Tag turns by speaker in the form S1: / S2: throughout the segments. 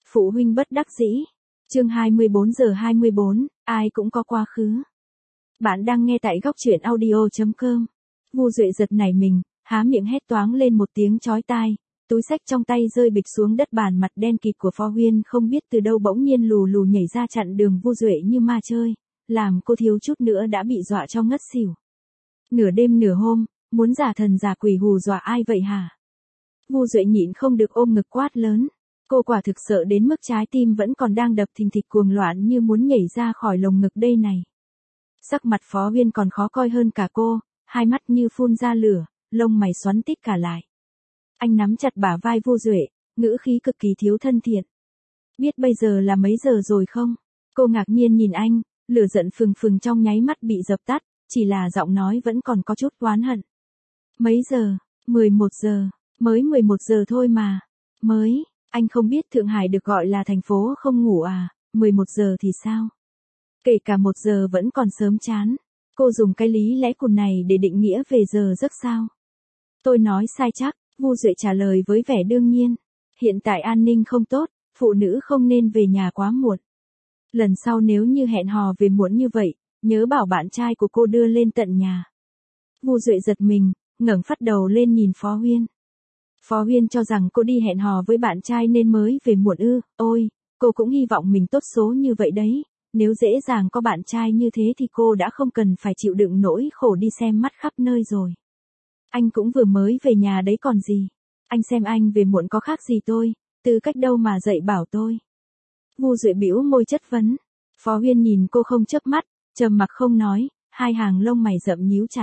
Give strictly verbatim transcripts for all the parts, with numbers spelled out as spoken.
S1: Phụ huynh bất đắc dĩ. Chương hai mươi bốn giờ hai mươi bốn, ai cũng có quá khứ. Bạn đang nghe tại góc truyện audio chấm com. Vu Duệ giật nảy mình, há miệng hét toáng lên một tiếng chói tai, túi xách trong tay rơi bịch xuống đất, bàn mặt đen kịt của Phó Huyên không biết từ đâu bỗng nhiên lù lù nhảy ra chặn đường Vu Duệ như ma chơi, làm cô thiếu chút nữa đã bị dọa cho ngất xỉu. Nửa đêm nửa hôm, muốn giả thần giả quỷ hù dọa ai vậy hả? Vu Duệ nhịn không được ôm ngực quát lớn. Cô quả thực sợ đến mức trái tim vẫn còn đang đập thình thịch cuồng loạn như muốn nhảy ra khỏi lồng ngực đây này. Sắc mặt Phó Huyên còn khó coi hơn cả cô, hai mắt như phun ra lửa, lông mày xoắn tít cả lại. Anh nắm chặt bả vai Vu Duệ, ngữ khí cực kỳ thiếu thân thiện. Biết bây giờ là mấy giờ rồi không? Cô ngạc nhiên nhìn anh, lửa giận phừng phừng trong nháy mắt bị dập tắt, chỉ là giọng nói vẫn còn có chút oán hận. Mấy giờ? mười một giờ, mới mười một giờ thôi mà. Mới, anh không biết Thượng Hải được gọi là thành phố không ngủ à, mười một giờ thì sao? Kể cả một giờ vẫn còn sớm chán. Cô dùng cái lý lẽ cùn này để định nghĩa về giờ giấc sao? Tôi nói sai chắc, Vu Duệ trả lời với vẻ đương nhiên. Hiện tại an ninh không tốt, phụ nữ không nên về nhà quá muộn. Lần sau nếu như hẹn hò về muộn như vậy, nhớ bảo bạn trai của cô đưa lên tận nhà. Vu Duệ giật mình, ngẩng phát đầu lên nhìn Phó Huyên. Phó Huyên cho rằng cô đi hẹn hò với bạn trai nên mới về muộn ư? Ôi, cô cũng hy vọng mình tốt số như vậy đấy. Nếu dễ dàng có bạn trai như thế thì cô đã không cần phải chịu đựng nỗi khổ đi xem mắt khắp nơi rồi. Anh cũng vừa mới về nhà đấy còn gì. Anh xem anh về muộn có khác gì tôi, tư cách đâu mà dạy bảo tôi. Vu Duệ bĩu môi chất vấn. Phó Huyên nhìn cô không chớp mắt, trầm mặc không nói, hai hàng lông mày rậm nhíu chặt.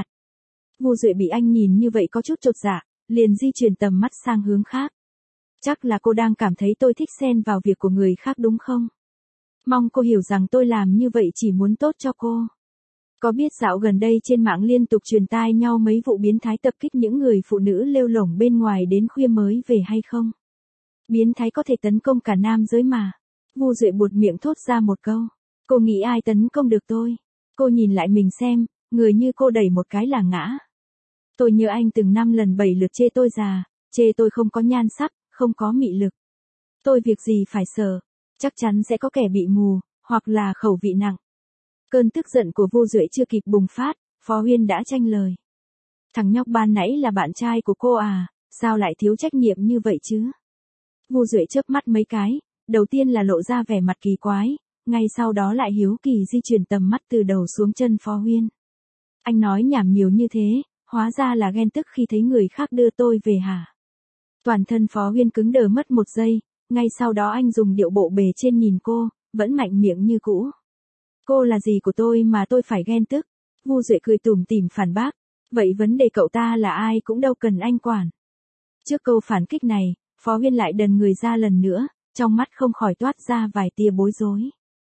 S1: Vu Duệ bị anh nhìn như vậy có chút chột dạ, liền di chuyển tầm mắt sang hướng khác. Chắc là cô đang cảm thấy tôi thích xen vào việc của người khác đúng không? Mong cô hiểu rằng tôi làm như vậy chỉ muốn tốt cho cô. Có biết dạo gần đây trên mạng liên tục truyền tai nhau mấy vụ biến thái tập kích những người phụ nữ lêu lổng bên ngoài đến khuya mới về hay không? Biến thái có thể tấn công cả nam giới mà. Vu Duệ buột miệng thốt ra một câu. Cô nghĩ ai tấn công được tôi? Cô nhìn lại mình xem, người như cô đẩy một cái là ngã. Tôi nhớ anh từng năm lần bảy lượt chê tôi già, chê tôi không có nhan sắc, không có mị lực. Tôi việc gì phải sợ, chắc chắn sẽ có kẻ bị mù, hoặc là khẩu vị nặng. Cơn tức giận của Vu Duệ chưa kịp bùng phát, Phó Huyên đã tranh lời. Thằng nhóc ban nãy là bạn trai của cô à, sao lại thiếu trách nhiệm như vậy chứ? Vu Duệ chớp mắt mấy cái, đầu tiên là lộ ra vẻ mặt kỳ quái, ngay sau đó lại hiếu kỳ di chuyển tầm mắt từ đầu xuống chân Phó Huyên. Anh nói nhảm nhiều như thế, hóa ra là ghen tức khi thấy người khác đưa tôi về hả? Toàn thân Phó Huyên cứng đờ mất một giây, ngay sau đó anh dùng điệu bộ bề trên nhìn cô, vẫn mạnh miệng như cũ. Cô là gì của tôi mà tôi phải ghen tức? Vu Duệ cười tủm tỉm phản bác, vậy vấn đề cậu ta là ai cũng đâu cần anh quản. Trước câu phản kích này, Phó Huyên lại đần người ra lần nữa, trong mắt không khỏi toát ra vài tia bối rối.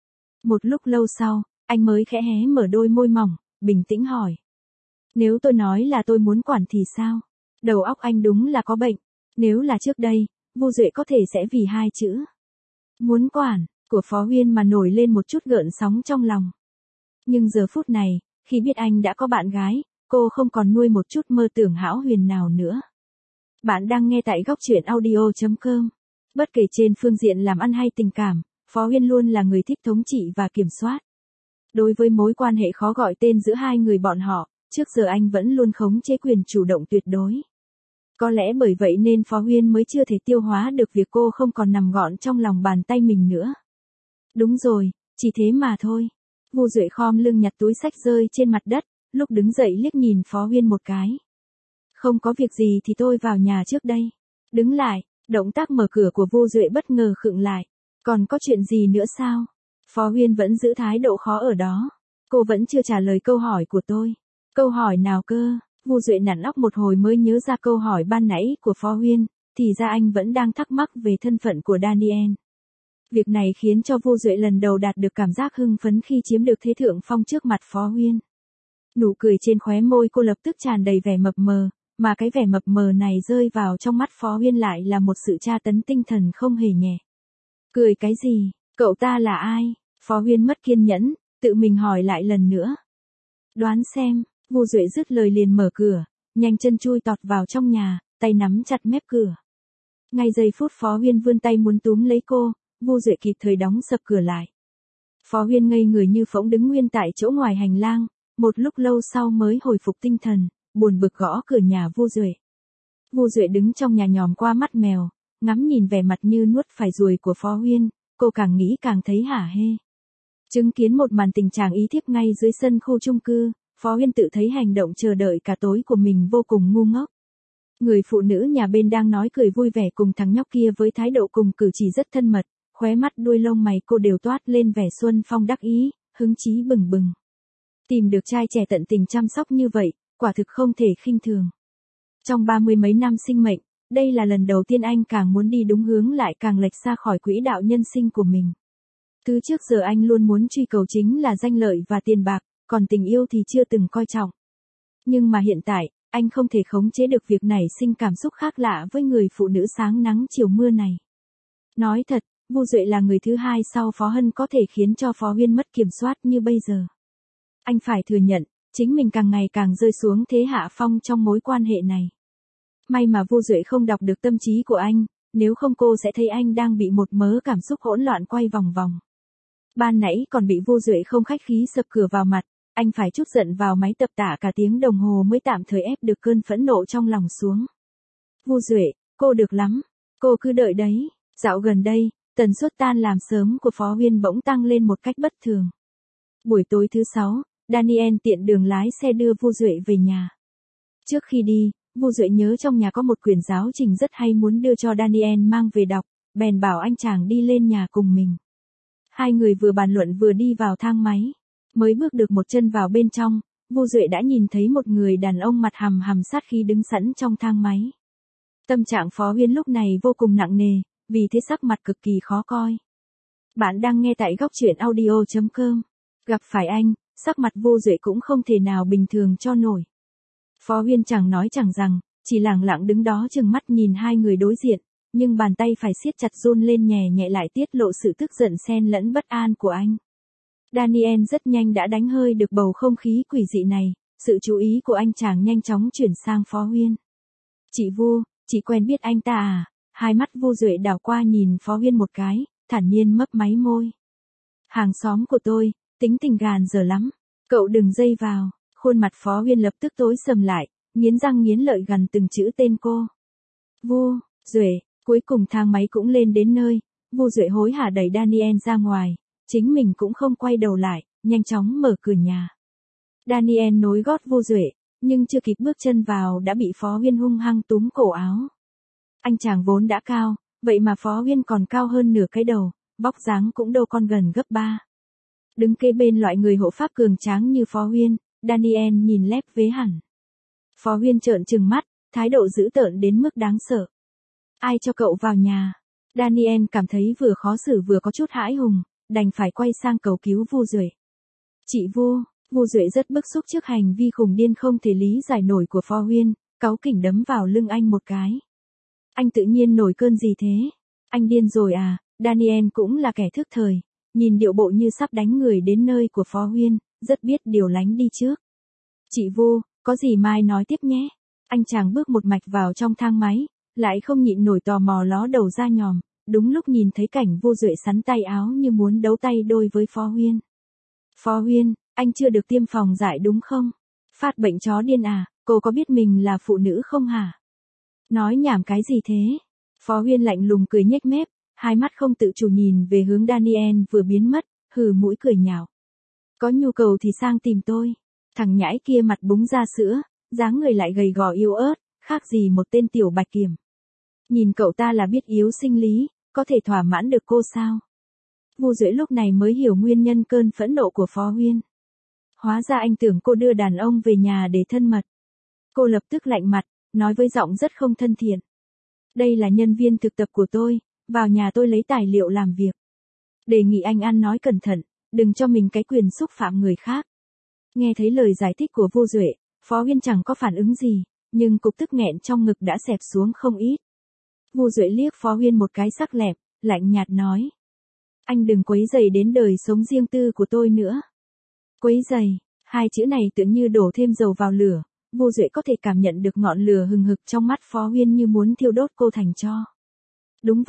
S1: Một lúc lâu sau, anh mới khẽ hé mở đôi môi mỏng, bình tĩnh hỏi. Nếu tôi nói là tôi muốn quản thì sao? Đầu óc anh đúng là có bệnh. Nếu là trước đây, Vu Duệ có thể sẽ vì hai chữ muốn quản của Phó Huyên mà nổi lên một chút gợn sóng trong lòng. Nhưng giờ phút này, khi biết anh đã có bạn gái, cô không còn nuôi một chút mơ tưởng hão huyền nào nữa. Bạn đang nghe tại góc truyện audio chấm com. Bất kể trên phương diện làm ăn hay tình cảm, Phó Huyên luôn là người thích thống trị và kiểm soát. Đối với mối quan hệ khó gọi tên giữa hai người bọn họ, trước giờ anh vẫn luôn khống chế quyền chủ động tuyệt đối. Có lẽ bởi vậy nên Phó Huyên mới chưa thể tiêu hóa được việc cô không còn nằm gọn trong lòng bàn tay mình nữa. Đúng rồi, chỉ thế mà thôi. Vu Duệ khom lưng nhặt túi xách rơi trên mặt đất, lúc đứng dậy liếc nhìn Phó Huyên một cái. Không có việc gì thì tôi vào nhà trước đây. Đứng lại, động tác mở cửa của Vu Duệ bất ngờ khựng lại. Còn có chuyện gì nữa sao? Phó Huyên vẫn giữ thái độ khó ở đó. Cô vẫn chưa trả lời câu hỏi của tôi. Câu hỏi nào cơ? Vu Duệ nặn óc một hồi mới nhớ ra câu hỏi ban nãy của Phó Huyên, thì ra anh vẫn đang thắc mắc về thân phận của Daniel. Việc này khiến cho Vu Duệ lần đầu đạt được cảm giác hưng phấn khi chiếm được thế thượng phong trước mặt Phó Huyên. Nụ cười trên khóe môi cô lập tức tràn đầy vẻ mập mờ, mà cái vẻ mập mờ này rơi vào trong mắt Phó Huyên lại là một sự tra tấn tinh thần không hề nhẹ. Cười cái gì? Cậu ta là ai? Phó Huyên mất kiên nhẫn, tự mình hỏi lại lần nữa. Đoán xem. Vu Duệ dứt lời liền mở cửa, nhanh chân chui tọt vào trong nhà, tay nắm chặt mép cửa. Ngay giây phút Phó Huyên vươn tay muốn túm lấy cô, Vu Duệ kịp thời đóng sập cửa lại. Phó Huyên ngây người như phỗng đứng nguyên tại chỗ ngoài hành lang, một lúc lâu sau mới hồi phục tinh thần, buồn bực gõ cửa nhà Vu Duệ. Vu Duệ đứng trong nhà nhòm qua mắt mèo, ngắm nhìn vẻ mặt như nuốt phải ruồi của Phó Huyên, cô càng nghĩ càng thấy hả hê. Chứng kiến một màn tình trạng ý thiếp ngay dưới sân khu chung cư, Phó Huyên tự thấy hành động chờ đợi cả tối của mình vô cùng ngu ngốc. Người phụ nữ nhà bên đang nói cười vui vẻ cùng thằng nhóc kia với thái độ cùng cử chỉ rất thân mật, khóe mắt đuôi lông mày cô đều toát lên vẻ xuân phong đắc ý, hứng chí bừng bừng. Tìm được trai trẻ tận tình chăm sóc như vậy, quả thực không thể khinh thường. Trong ba mươi mấy năm sinh mệnh, đây là lần đầu tiên anh càng muốn đi đúng hướng lại càng lệch xa khỏi quỹ đạo nhân sinh của mình. Thứ trước giờ anh luôn muốn truy cầu chính là danh lợi và tiền bạc, còn tình yêu thì chưa từng coi trọng. Nhưng mà hiện tại, anh không thể khống chế được việc nảy sinh cảm xúc khác lạ với người phụ nữ sáng nắng chiều mưa này. Nói thật, Vu Duệ là người thứ hai sau Phó Hân có thể khiến cho Phó Huyên mất kiểm soát như bây giờ. Anh phải thừa nhận, chính mình càng ngày càng rơi xuống thế hạ phong trong mối quan hệ này. May mà Vu Duệ không đọc được tâm trí của anh, nếu không cô sẽ thấy anh đang bị một mớ cảm xúc hỗn loạn quay vòng vòng. Ban nãy còn bị Vu Duệ không khách khí sập cửa vào mặt, anh phải trút giận vào máy tập tạ cả tiếng đồng hồ mới tạm thời ép được cơn phẫn nộ trong lòng xuống. Vu Duệ, cô được lắm, cô cứ đợi đấy. Dạo gần đây, tần suất tan làm sớm của Phó Huyên bỗng tăng lên một cách bất thường. Buổi tối thứ sáu, Daniel tiện đường lái xe đưa Vu Duệ về nhà. Trước khi đi, Vu Duệ nhớ trong nhà có một quyển giáo trình rất hay muốn đưa cho Daniel mang về đọc, bèn bảo anh chàng đi lên nhà cùng mình. Hai người vừa bàn luận vừa đi vào thang máy. Mới bước được một chân vào bên trong, Vu Duệ đã nhìn thấy một người đàn ông mặt hằm hằm sát khí đứng sẵn trong thang máy. Tâm trạng Phó Huyên lúc này vô cùng nặng nề, vì thế sắc mặt cực kỳ khó coi. Bạn đang nghe tại góc truyện audio chấm com. Gặp phải anh, sắc mặt Vu Duệ cũng không thể nào bình thường cho nổi. Phó Huyên chẳng nói chẳng rằng, chỉ lẳng lặng đứng đó trừng mắt nhìn hai người đối diện, nhưng bàn tay phải siết chặt run lên nhẹ nhẹ lại tiết lộ sự tức giận xen lẫn bất an của anh. Daniel rất nhanh đã đánh hơi được bầu không khí quỷ dị này, sự chú ý của anh chàng nhanh chóng chuyển sang Phó Huyên. Chị Vu, chị quen biết anh ta à? Hai mắt Vu Duệ đảo qua nhìn Phó Huyên một cái, thản nhiên mấp máy môi. Hàng xóm của tôi, tính tình gàn dở lắm, cậu đừng dây vào. Khuôn mặt Phó Huyên lập tức tối sầm lại, nghiến răng nghiến lợi gằn từng chữ tên cô. Vu Duệ, cuối cùng thang máy cũng lên đến nơi, Vu Duệ hối hả đẩy Daniel ra ngoài, chính mình cũng không quay đầu lại, nhanh chóng mở cửa nhà. Daniel nối gót Vu Duệ, nhưng chưa kịp bước chân vào đã bị Phó Huyên hung hăng túm cổ áo. Anh chàng vốn đã cao, vậy mà Phó Huyên còn cao hơn nửa cái đầu, vóc dáng cũng đâu con gần gấp ba. Đứng kế bên loại người hộ pháp cường tráng như Phó Huyên, Daniel nhìn lép vế hẳn. Phó Huyên trợn trừng mắt, thái độ dữ tợn đến mức đáng sợ. Ai cho cậu vào nhà? Daniel cảm thấy vừa khó xử vừa có chút hãi hùng, đành phải quay sang cầu cứu Vu Duệ. Chị Vu, Vu Duệ rất bức xúc trước hành vi khùng điên không thể lý giải nổi của Phó Huyên, cáu kỉnh đấm vào lưng anh một cái. Anh tự nhiên nổi cơn gì thế? Anh điên rồi à? Daniel cũng là kẻ thức thời, nhìn điệu bộ như sắp đánh người đến nơi của Phó Huyên, rất biết điều lánh đi trước. Chị Vu, có gì mai nói tiếp nhé. Anh chàng bước một mạch vào trong thang máy, lại không nhịn nổi tò mò ló đầu ra nhòm, đúng lúc nhìn thấy cảnh Vu Duệ sắn tay áo như muốn đấu tay đôi với Phó Huyên. Phó Huyên, anh chưa được tiêm phòng dại đúng không? Phát bệnh chó điên à, cô có biết mình là phụ nữ không hả? Nói nhảm cái gì thế? Phó Huyên lạnh lùng cười nhếch mép, hai mắt không tự chủ nhìn về hướng Daniel vừa biến mất, hừ mũi cười nhạo. Có nhu cầu thì sang tìm tôi. Thằng nhãi kia mặt búng ra sữa, dáng người lại gầy gò yếu ớt, khác gì một tên tiểu bạch kiểm. Nhìn cậu ta là biết yếu sinh lý, có thể thỏa mãn được cô sao? Vu Duệ lúc này mới hiểu nguyên nhân cơn phẫn nộ của Phó Huyên. Hóa ra anh tưởng cô đưa đàn ông về nhà để thân mật. Cô lập tức lạnh mặt, nói với giọng rất không thân thiện. Đây là nhân viên thực tập của tôi, vào nhà tôi lấy tài liệu làm việc. Đề nghị anh ăn nói cẩn thận, đừng cho mình cái quyền xúc phạm người khác. Nghe thấy lời giải thích của Vu Duệ, Phó Huyên chẳng có phản ứng gì, nhưng cục tức nghẹn trong ngực đã xẹp xuống không ít. Vu Duệ liếc Phó Huyên một cái sắc lẹm, lạnh nhạt nói. Anh đừng quấy rầy đến đời sống riêng tư của tôi nữa. Quấy rầy, hai chữ này tự như đổ thêm dầu vào lửa, Vu Duệ có thể cảm nhận được ngọn lửa hừng hực trong mắt Phó Huyên như muốn thiêu đốt cô thành tro. Đúng vậy,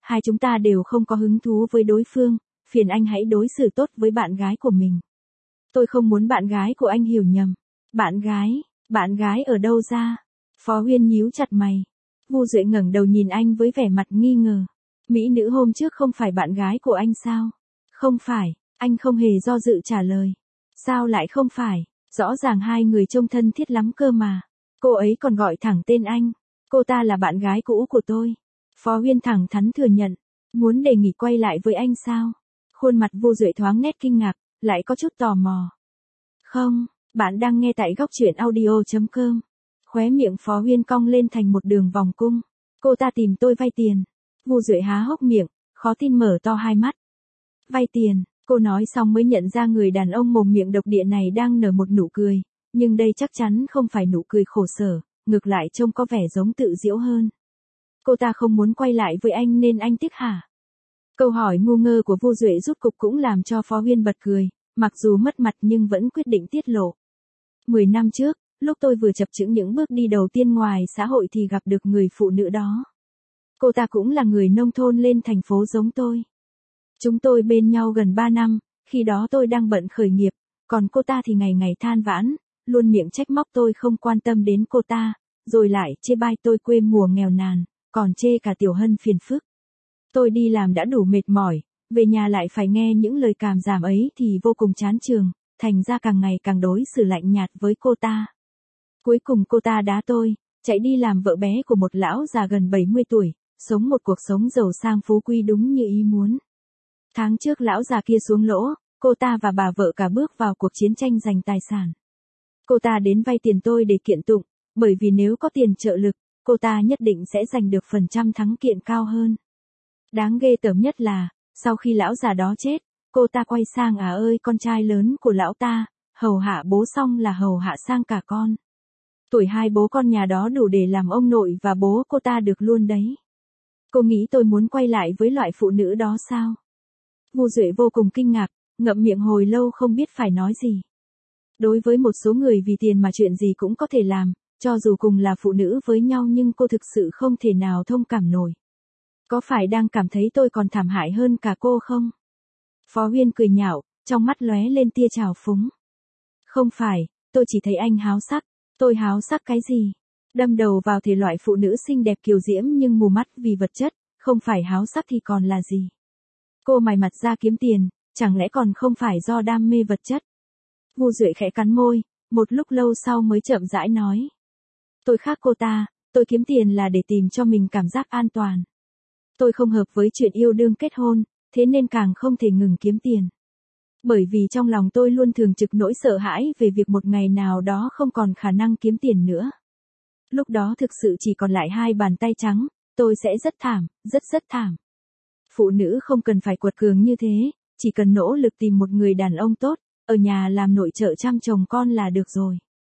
S1: hai chúng ta đều không có hứng thú với đối phương, phiền anh hãy đối xử tốt với bạn gái của mình. Tôi không muốn bạn gái của anh hiểu nhầm. Bạn gái, bạn gái ở đâu ra? Phó Huyên nhíu chặt mày. Vu Duệ ngẩng đầu nhìn anh với vẻ mặt nghi ngờ. Mỹ nữ hôm trước không phải bạn gái của anh sao? Không phải, anh không hề do dự trả lời. Sao lại không phải? Rõ ràng hai người trông thân thiết lắm cơ mà. Cô ấy còn gọi thẳng tên anh. Cô ta là bạn gái cũ của tôi. Phó Huyên thẳng thắn thừa nhận. Muốn đề nghị quay lại với anh sao? Khuôn mặt Vu Duệ thoáng nét kinh ngạc, lại có chút tò mò. Không, bạn đang nghe tại góc truyện audio chấm com. Khóe miệng Phó Huyên cong lên thành một đường vòng cung. Cô ta tìm tôi vay tiền. Vu Duệ há hốc miệng, khó tin mở to hai mắt. Vay tiền, cô nói xong mới nhận ra người đàn ông mồm miệng độc địa này đang nở một nụ cười. Nhưng đây chắc chắn không phải nụ cười khổ sở, ngược lại trông có vẻ giống tự giễu hơn. Cô ta không muốn quay lại với anh nên anh tiếc hả? Câu hỏi ngu ngơ của Vu Duệ rút cục cũng làm cho Phó Huyên bật cười, mặc dù mất mặt nhưng vẫn quyết định tiết lộ. Mười năm trước, lúc tôi vừa chập chững những bước đi đầu tiên ngoài xã hội thì gặp được người phụ nữ đó. Cô ta cũng là người nông thôn lên thành phố giống tôi. Chúng tôi bên nhau gần ba năm, khi đó tôi đang bận khởi nghiệp, còn cô ta thì ngày ngày than vãn, luôn miệng trách móc tôi không quan tâm đến cô ta, rồi lại chê bai tôi quê mùa nghèo nàn, còn chê cả Tiểu Hân phiền phức. Tôi đi làm đã đủ mệt mỏi, về nhà lại phải nghe những lời càm ràm ấy thì vô cùng chán chường, thành ra càng ngày càng đối xử lạnh nhạt với cô ta. Cuối cùng cô ta đá tôi, chạy đi làm vợ bé của một lão già gần bảy mươi tuổi, sống một cuộc sống giàu sang phú quý đúng như ý muốn. Tháng trước lão già kia xuống lỗ, cô ta và bà vợ cả bước vào cuộc chiến tranh giành tài sản. Cô ta đến vay tiền tôi để kiện tụng, bởi vì nếu có tiền trợ lực, cô ta nhất định sẽ giành được phần trăm thắng kiện cao hơn. Đáng ghê tởm nhất là, sau khi lão già đó chết, cô ta quay sang à ơi con trai lớn của lão ta, hầu hạ bố xong là hầu hạ sang cả con. Tuổi hai bố con nhà đó đủ để làm ông nội và bố cô ta được luôn đấy. Cô nghĩ tôi muốn quay lại với loại phụ nữ đó sao? Vu Duệ vô cùng kinh ngạc, ngậm miệng hồi lâu không biết phải nói gì. Đối với một số người vì tiền mà chuyện gì cũng có thể làm, cho dù cùng là phụ nữ với nhau nhưng cô thực sự không thể nào thông cảm nổi. Có phải đang cảm thấy tôi còn thảm hại hơn cả cô không? Phó Huyên cười nhạo, trong mắt lóe lên tia trào phúng. Không phải, tôi chỉ thấy anh háo sắc. Tôi háo sắc cái gì? Đâm đầu vào thể loại phụ nữ xinh đẹp kiều diễm nhưng mù mắt vì vật chất, không phải háo sắc thì còn là gì? Cô mày mặt ra kiếm tiền, chẳng lẽ còn không phải do đam mê vật chất? Vu Duệ khẽ cắn môi, một lúc lâu sau mới chậm rãi nói. Tôi khác cô ta, tôi kiếm tiền là để tìm cho mình cảm giác an toàn. Tôi không hợp với chuyện yêu đương kết hôn, thế nên càng không thể ngừng kiếm tiền. Bởi vì trong lòng tôi luôn thường trực nỗi sợ hãi về việc một ngày nào đó không còn khả năng kiếm tiền nữa. Lúc đó thực sự chỉ còn lại hai bàn tay trắng, tôi sẽ rất thảm, rất rất thảm. Phụ nữ không cần phải quật cường như thế, chỉ cần nỗ lực tìm một người đàn ông tốt, ở nhà làm nội trợ chăm chồng con là được rồi.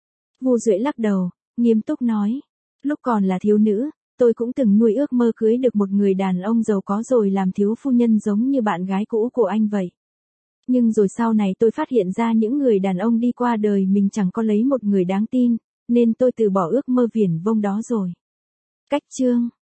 S1: Vu Duệ lắc đầu, nghiêm túc nói. Lúc còn là thiếu nữ, tôi cũng từng nuôi ước mơ cưới được một người đàn ông giàu có rồi làm thiếu phu nhân giống như bạn gái cũ của anh vậy. Nhưng rồi sau này tôi phát hiện ra những người đàn ông đi qua đời mình chẳng có lấy một người đáng tin, nên tôi từ bỏ ước mơ viển vông đó rồi. Cách chương